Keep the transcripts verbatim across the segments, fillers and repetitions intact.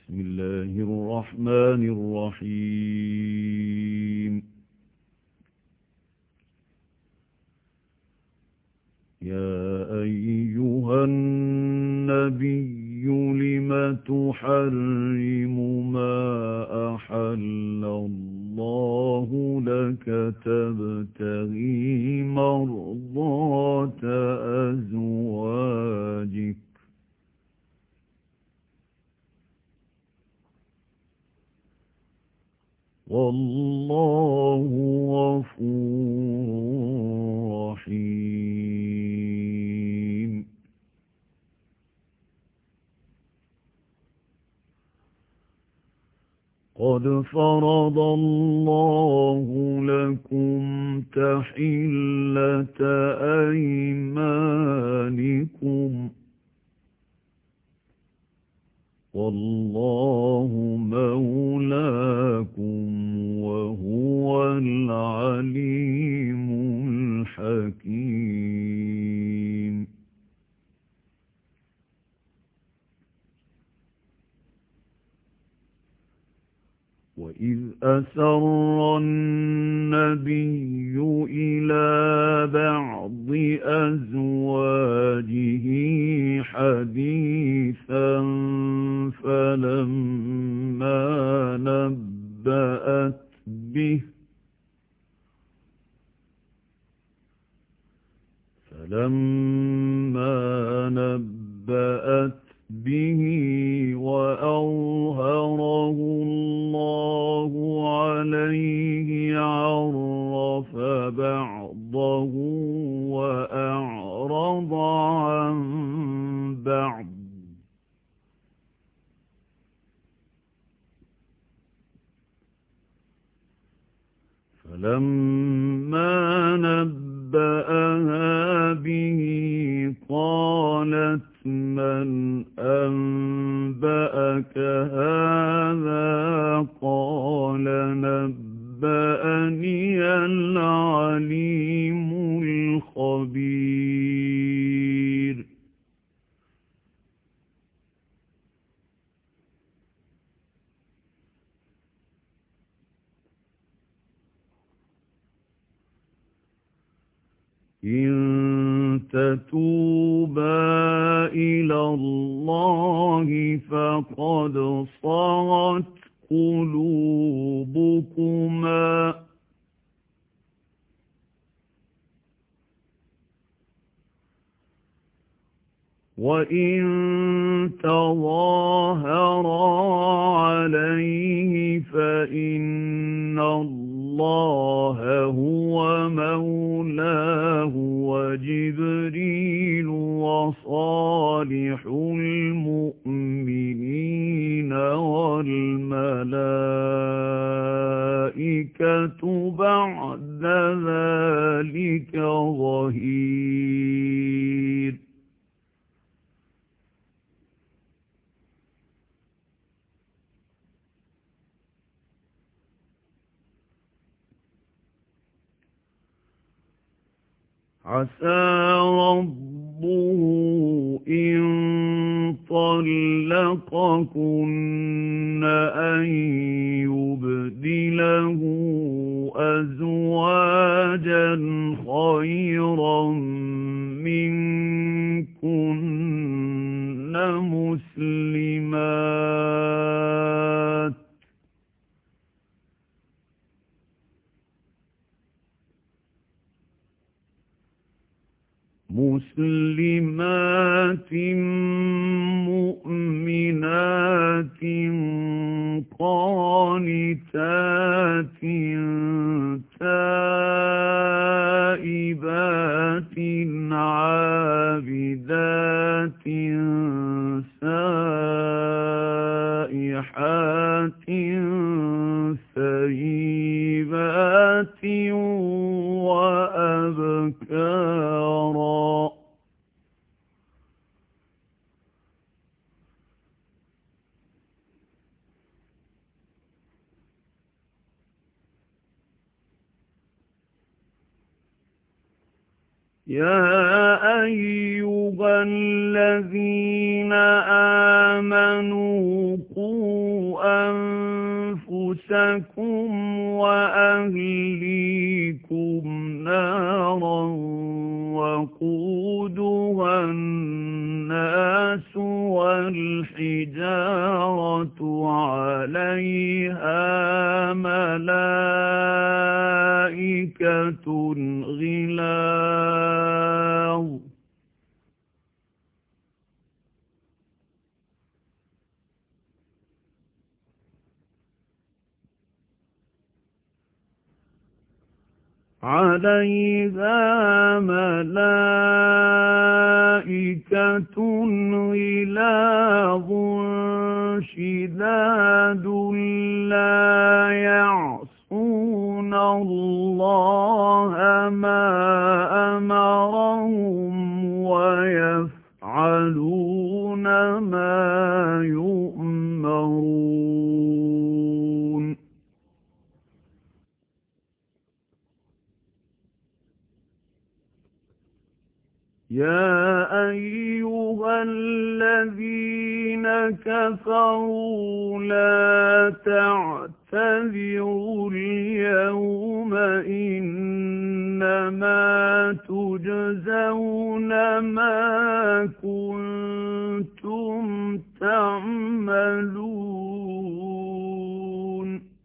بسم الله الرحمن الرحيم يا أيها النبي لم تحرم ما أحل الله لك تبتغي مرضات أزواجك والله غفور رحيم قد فرض الله لكم تحلة أيمانكم والله مولاكم وهو العليم الحكيم وإذ أسر النبي إلى بعض أزواجه حديثا فلما نبأت به فلما نبأت به وأظهره الله عليه عرف بعضه وأعرض عن بعض فلما نبأها به قالت من أنبأك هذا قال نبأني العليم الخبير إن تتوبا إلى الله فقد صغت قلوبكما وإن تظاهرا عليه فإن الله هو مولاه وجبريل وصالح المؤمنين والملائكة بعد ذلك ظهير عسى ربه إن طلقكن أن يبدله أزواجا خيرا منكن مسلمات مسلمات مؤمنات قانتات تائبات عابدات سائحات ثيبات وأبكارا يا أيها الذين آمَنُوا قُوا أَنفُسَكُمْ وَأَهْلِيكُمْ نَارًا وَقُودُهَا النَّاسُ وَالْحِجَارَةُ عَلَيْهَا مَلَائِكَةٌ غِلَاظٌ عَلَيْهَا مَلَائِكَةٌ غِلَاظٌ شِدَادٌ لَّا يَعْصُونَ اللَّهَ مَا أَمَرَهُمْ وَيَفْعَلُونَ مَا يُؤْمَرُونَ يَا أَيُّهَا الَّذِينَ كَفَرُوا لَا تَعْتَذِرُوا الْيَوْمَ إِنَّمَا تُجْزَوْنَ مَا كُنتُمْ تَعْمَلُونَ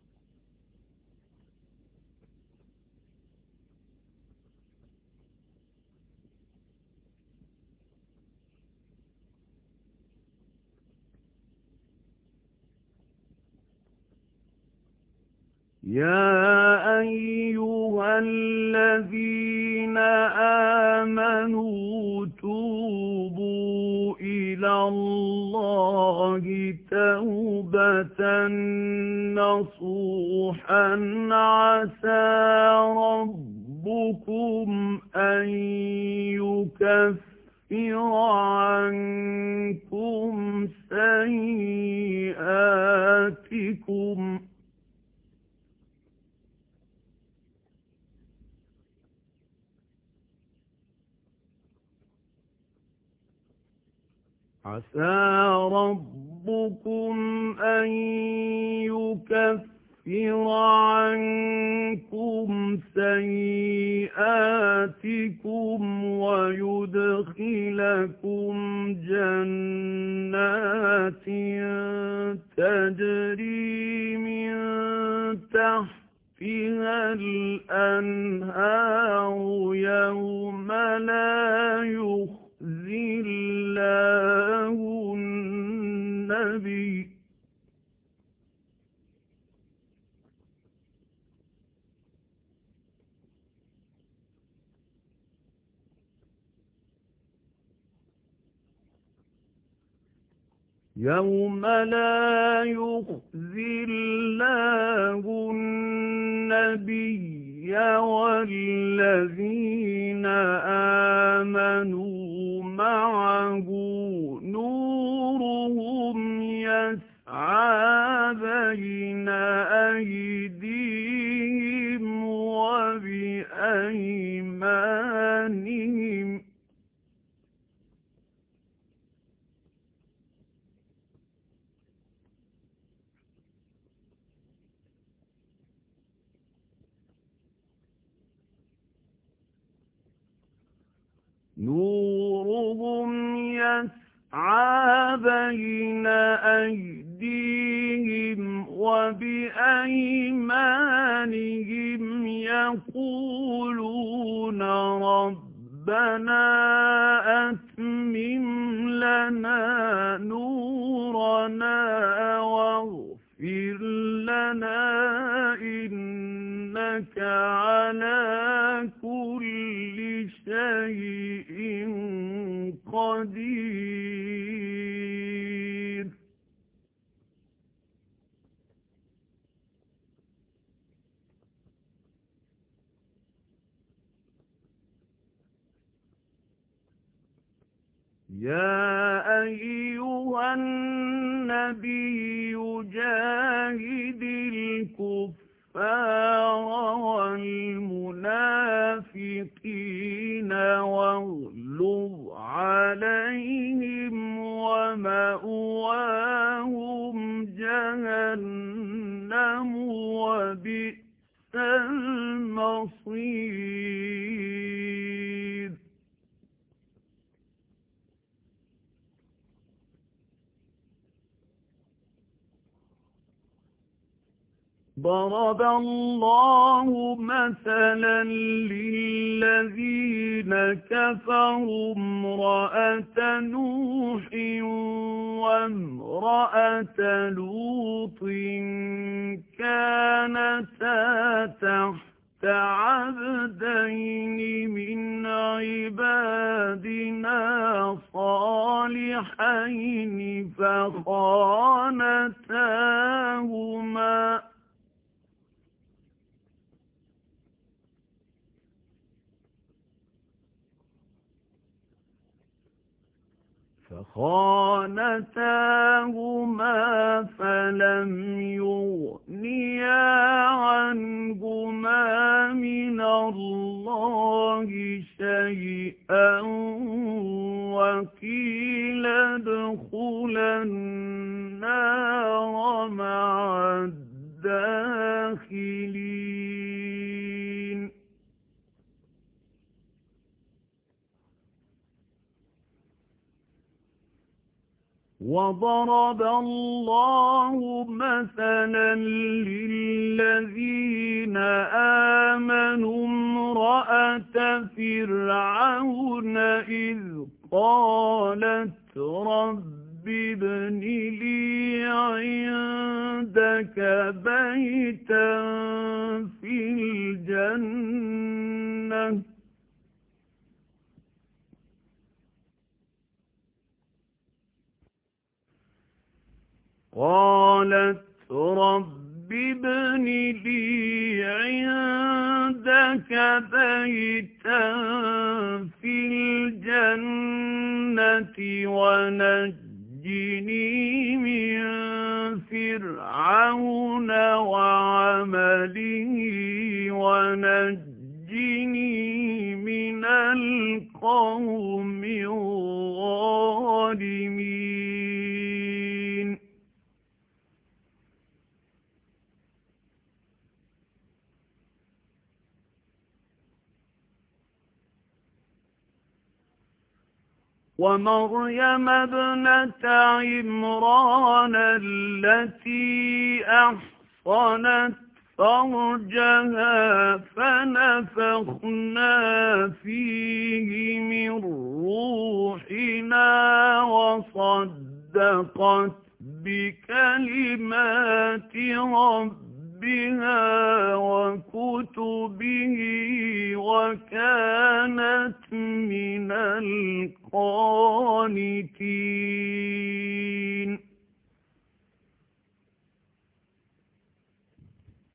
يَا أَيُّهَا الَّذِينَ آمَنُوا تُوبُوا إِلَى اللَّهِ تَوْبَةً نَّصُوحًا عَسَىٰ رَبُّكُمْ أَن يُكَفِّرَ عَنكُمْ سَيِّئَاتِكُمْ عَسَىٰ رَبُّكُمْ أَن يُكَفِّرَ عَنكُمْ سَيِّئَاتِكُمْ وَيُدْخِلَكُمْ جَنَّاتٍ تَجْرِي مِن تَحْتِهَا الْأَنْهَارُ يَوْمَ لَا يُخْزِي اللَّهُ النَّبِيَّ يَوْمَ لَا يُخْزِي اللَّهُ النَّبِيَّ وَالَّذِينَ آمَنُوا مَعَهُ نُورُهُمْ يَسْعَىٰ بَيْنَ أَيْدِيهِمْ وَبِأَيْمَانِهِمْ نورهم يسعى بين أيديهم وبأيمانهم يقولون ربنا أتمم لنا نورنا واغفر لنا إنك على كل شيء قدير يا أيها النبي جاهد الكفار والمنافقين واغلظ عليهم ومأواهم جهنم وبئس المصير. ضرب الله مثلا للذين كفروا امرأة نوح وامرأة لوط كانتا تحت عبدين من عبادنا صالحين فخانتاهما فخانتاهما فلم يغنيا عنهما من الله شيئا وقيل ادخلا النار مع الداخلين. وضرب الله مثلا للذين آمنوا امرأة فرعون إذ قالت رب ابن لي عندك بيتا في الجنة قالت رب ابن لي عندك بيتا في الجنة ونجني من فرعون وعمله ونجني من القوم الظالمين. ومريم ابنة عمران التي أحصنت فرجها فنفخنا فيه من روحنا وصدقت بكلمات ربها وكتبه وكانت من القانتين.